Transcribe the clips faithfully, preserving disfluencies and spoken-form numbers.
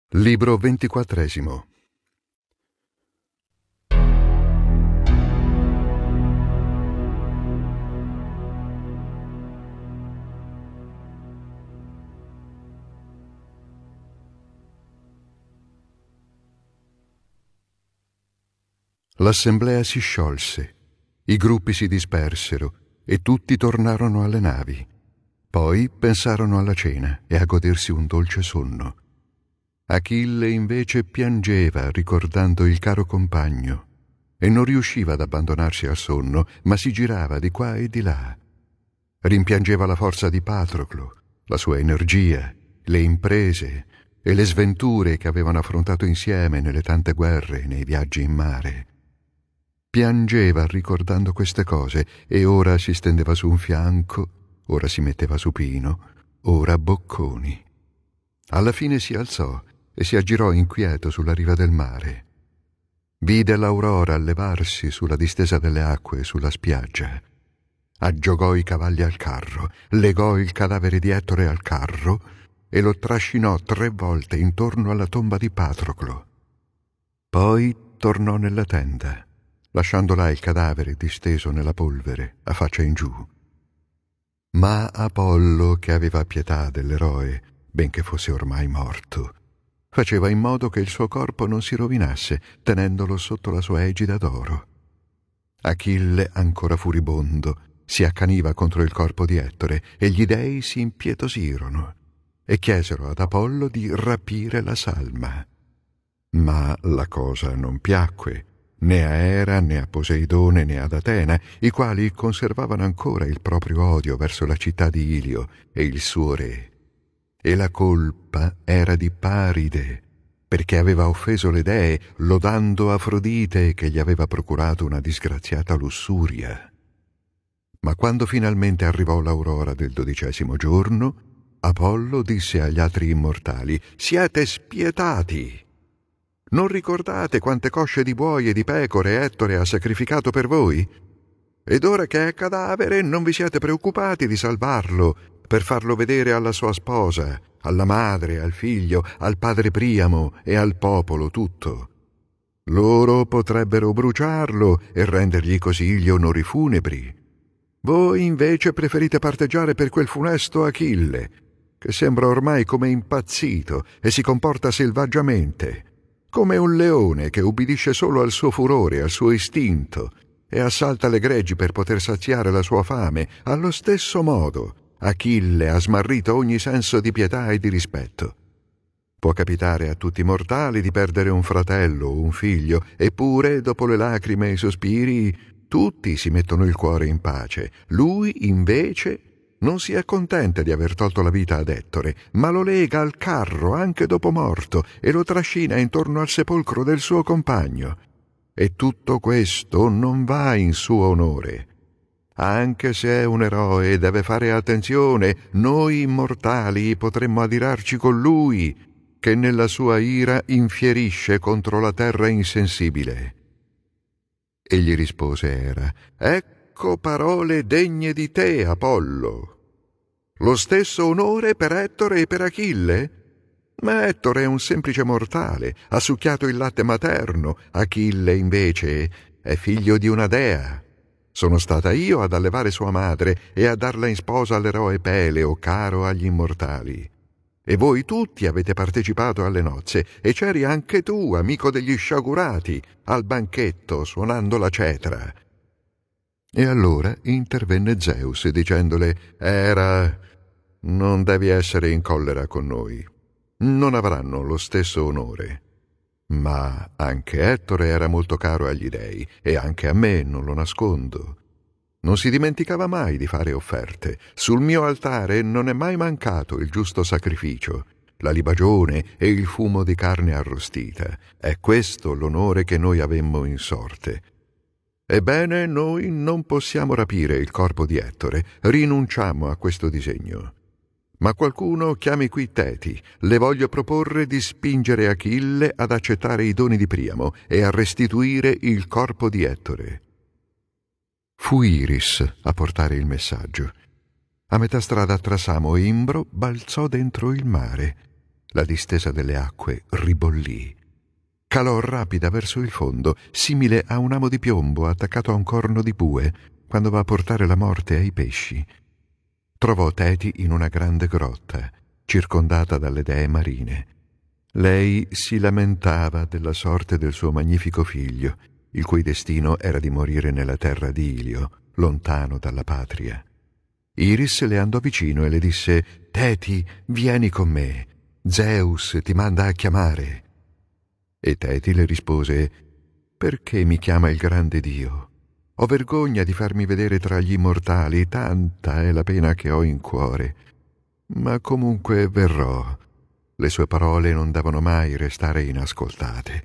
Libro ventiquattresimo. L'assemblea si sciolse, i gruppi si dispersero e tutti tornarono alle navi. Poi pensarono alla cena e a godersi un dolce sonno. Achille invece piangeva ricordando il caro compagno e non riusciva ad abbandonarsi al sonno, ma si girava di qua e di là. Rimpiangeva la forza di Patroclo, la sua energia, le imprese e le sventure che avevano affrontato insieme nelle tante guerre e nei viaggi in mare. Piangeva ricordando queste cose e ora si stendeva su un fianco, ora si metteva supino, ora bocconi. Alla fine si alzò e si aggirò inquieto sulla riva del mare. Vide l'aurora levarsi sulla distesa delle acque e sulla spiaggia. Aggiogò i cavalli al carro, legò il cadavere di Ettore al carro e lo trascinò tre volte intorno alla tomba di Patroclo. Poi tornò nella tenda, lasciando là il cadavere disteso nella polvere, a faccia in giù. Ma Apollo, che aveva pietà dell'eroe, benché fosse ormai morto, faceva in modo che il suo corpo non si rovinasse, tenendolo sotto la sua egida d'oro. Achille, ancora furibondo, si accaniva contro il corpo di Ettore e gli dei si impietosirono e chiesero ad Apollo di rapire la salma. Ma la cosa non piacque né a Era, né a Poseidone, né ad Atena, i quali conservavano ancora il proprio odio verso la città di Ilio e il suo re. E la colpa era di Paride, perché aveva offeso le dee, lodando Afrodite che gli aveva procurato una disgraziata lussuria. Ma quando finalmente arrivò l'aurora del dodicesimo giorno, Apollo disse agli altri immortali: «Siete spietati! Non ricordate quante cosce di buoi e di pecore Ettore ha sacrificato per voi? Ed ora che è cadavere non vi siete preoccupati di salvarlo per farlo vedere alla sua sposa, alla madre, al figlio, al padre Priamo e al popolo tutto. Loro potrebbero bruciarlo e rendergli così gli onori funebri. Voi invece preferite parteggiare per quel funesto Achille, che sembra ormai come impazzito e si comporta selvaggiamente, come un leone che ubbidisce solo al suo furore, al suo istinto, e assalta le greggi per poter saziare la sua fame. Allo stesso modo Achille ha smarrito ogni senso di pietà e di rispetto. Può capitare a tutti i mortali di perdere un fratello o un figlio, eppure, dopo le lacrime e i sospiri, tutti si mettono il cuore in pace. Lui, invece, non si accontenta di aver tolto la vita ad Ettore, ma lo lega al carro anche dopo morto e lo trascina intorno al sepolcro del suo compagno. E tutto questo non va in suo onore. Anche se è un eroe e deve fare attenzione, noi immortali potremmo adirarci con lui, che nella sua ira infierisce contro la terra insensibile». Egli rispose Era: «Ecco parole degne di te, Apollo. Lo stesso onore per Ettore e per Achille? Ma Ettore è un semplice mortale, ha succhiato il latte materno, Achille invece è figlio di una dea. Sono stata io ad allevare sua madre e a darla in sposa all'eroe Peleo, caro agli immortali. E voi tutti avete partecipato alle nozze, e c'eri anche tu, amico degli sciagurati, al banchetto, suonando la cetra». E allora intervenne Zeus dicendole: «Era, non devi essere in collera con noi. Non avranno lo stesso onore. Ma anche Ettore era molto caro agli dei, e anche a me, non lo nascondo. Non si dimenticava mai di fare offerte. Sul mio altare non è mai mancato il giusto sacrificio, la libagione e il fumo di carne arrostita. È questo l'onore che noi avemmo in sorte. Ebbene, noi non possiamo rapire il corpo di Ettore, rinunciamo a questo disegno. Ma qualcuno chiami qui Teti, le voglio proporre di spingere Achille ad accettare i doni di Priamo e a restituire il corpo di Ettore». Fu Iris a portare il messaggio. A metà strada tra Samo e Imbro balzò dentro il mare. La distesa delle acque ribollì. Calò rapida verso il fondo, simile a un amo di piombo attaccato a un corno di bue quando va a portare la morte ai pesci. Trovò Teti in una grande grotta, circondata dalle dee marine. Lei si lamentava della sorte del suo magnifico figlio, il cui destino era di morire nella terra di Ilio, lontano dalla patria. Iris le andò vicino e le disse: «Teti, vieni con me. Zeus ti manda a chiamare». E Teti le rispose: «Perché mi chiama il grande Dio? Ho vergogna di farmi vedere tra gli immortali, tanta è la pena che ho in cuore. Ma comunque verrò». Le sue parole non devono mai restare inascoltate.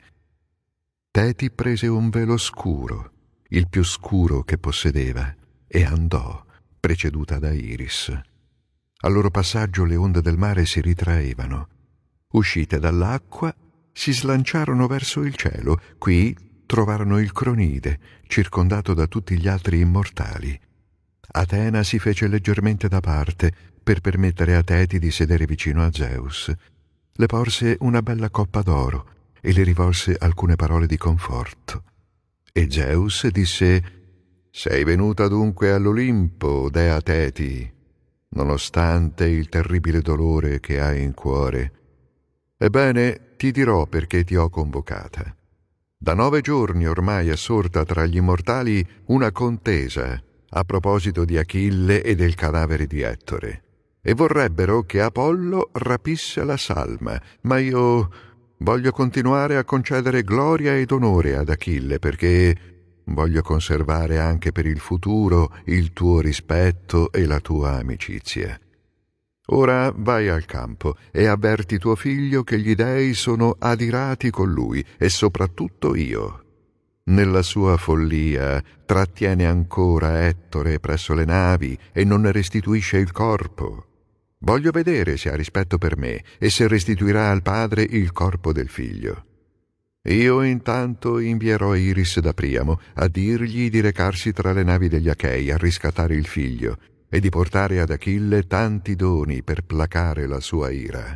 Teti prese un velo scuro, il più scuro che possedeva, e andò, preceduta da Iris. Al loro passaggio le onde del mare si ritraevano. Uscite dall'acqua, si slanciarono verso il cielo. Qui trovarono il Cronide, circondato da tutti gli altri immortali. Atena si fece leggermente da parte per permettere a Teti di sedere vicino a Zeus. Le porse una bella coppa d'oro e le rivolse alcune parole di conforto. E Zeus disse: «Sei venuta dunque all'Olimpo, dea Teti, nonostante il terribile dolore che hai in cuore. Ebbene, ti dirò perché ti ho convocata. Da nove giorni ormai è sorta tra gli immortali una contesa a proposito di Achille e del cadavere di Ettore, e vorrebbero che Apollo rapisse la salma, ma io voglio continuare a concedere gloria ed onore ad Achille, perché voglio conservare anche per il futuro il tuo rispetto e la tua amicizia. Ora vai al campo e avverti tuo figlio che gli dei sono adirati con lui, e soprattutto io. Nella sua follia trattiene ancora Ettore presso le navi e non ne restituisce il corpo. Voglio vedere se ha rispetto per me e se restituirà al padre il corpo del figlio. Io intanto invierò Iris da Priamo a dirgli di recarsi tra le navi degli Achei a riscattare il figlio e di portare ad Achille tanti doni per placare la sua ira».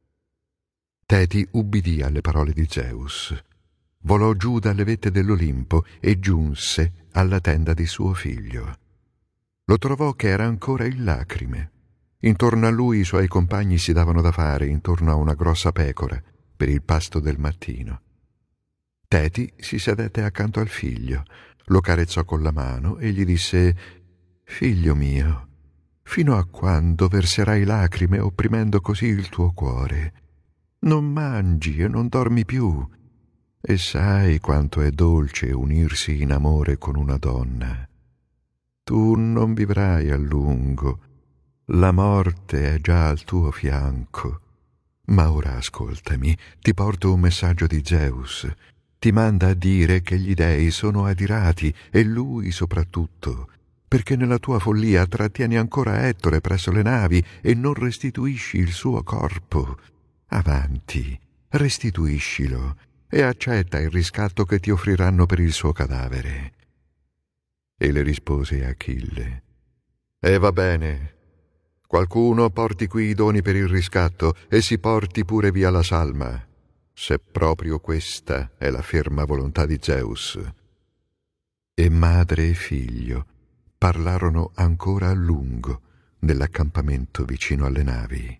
Teti ubbidì alle parole di Zeus. Volò giù dalle vette dell'Olimpo e giunse alla tenda di suo figlio. Lo trovò che era ancora in lacrime. Intorno a lui i suoi compagni si davano da fare intorno a una grossa pecora per il pasto del mattino. Teti si sedette accanto al figlio, lo carezzò con la mano e gli disse: «Figlio mio, fino a quando verserai lacrime opprimendo così il tuo cuore? Non mangi e non dormi più, e sai quanto è dolce unirsi in amore con una donna. Tu non vivrai a lungo, la morte è già al tuo fianco. Ma ora ascoltami, ti porto un messaggio di Zeus. Ti manda a dire che gli dei sono adirati, e lui soprattutto, perché nella tua follia trattieni ancora Ettore presso le navi e non restituisci il suo corpo. Avanti, restituiscilo e accetta il riscatto che ti offriranno per il suo cadavere». E le rispose Achille: «E va bene. Qualcuno porti qui i doni per il riscatto e si porti pure via la salma, se proprio questa è la ferma volontà di Zeus». E madre e figlio parlarono ancora a lungo nell'accampamento vicino alle navi.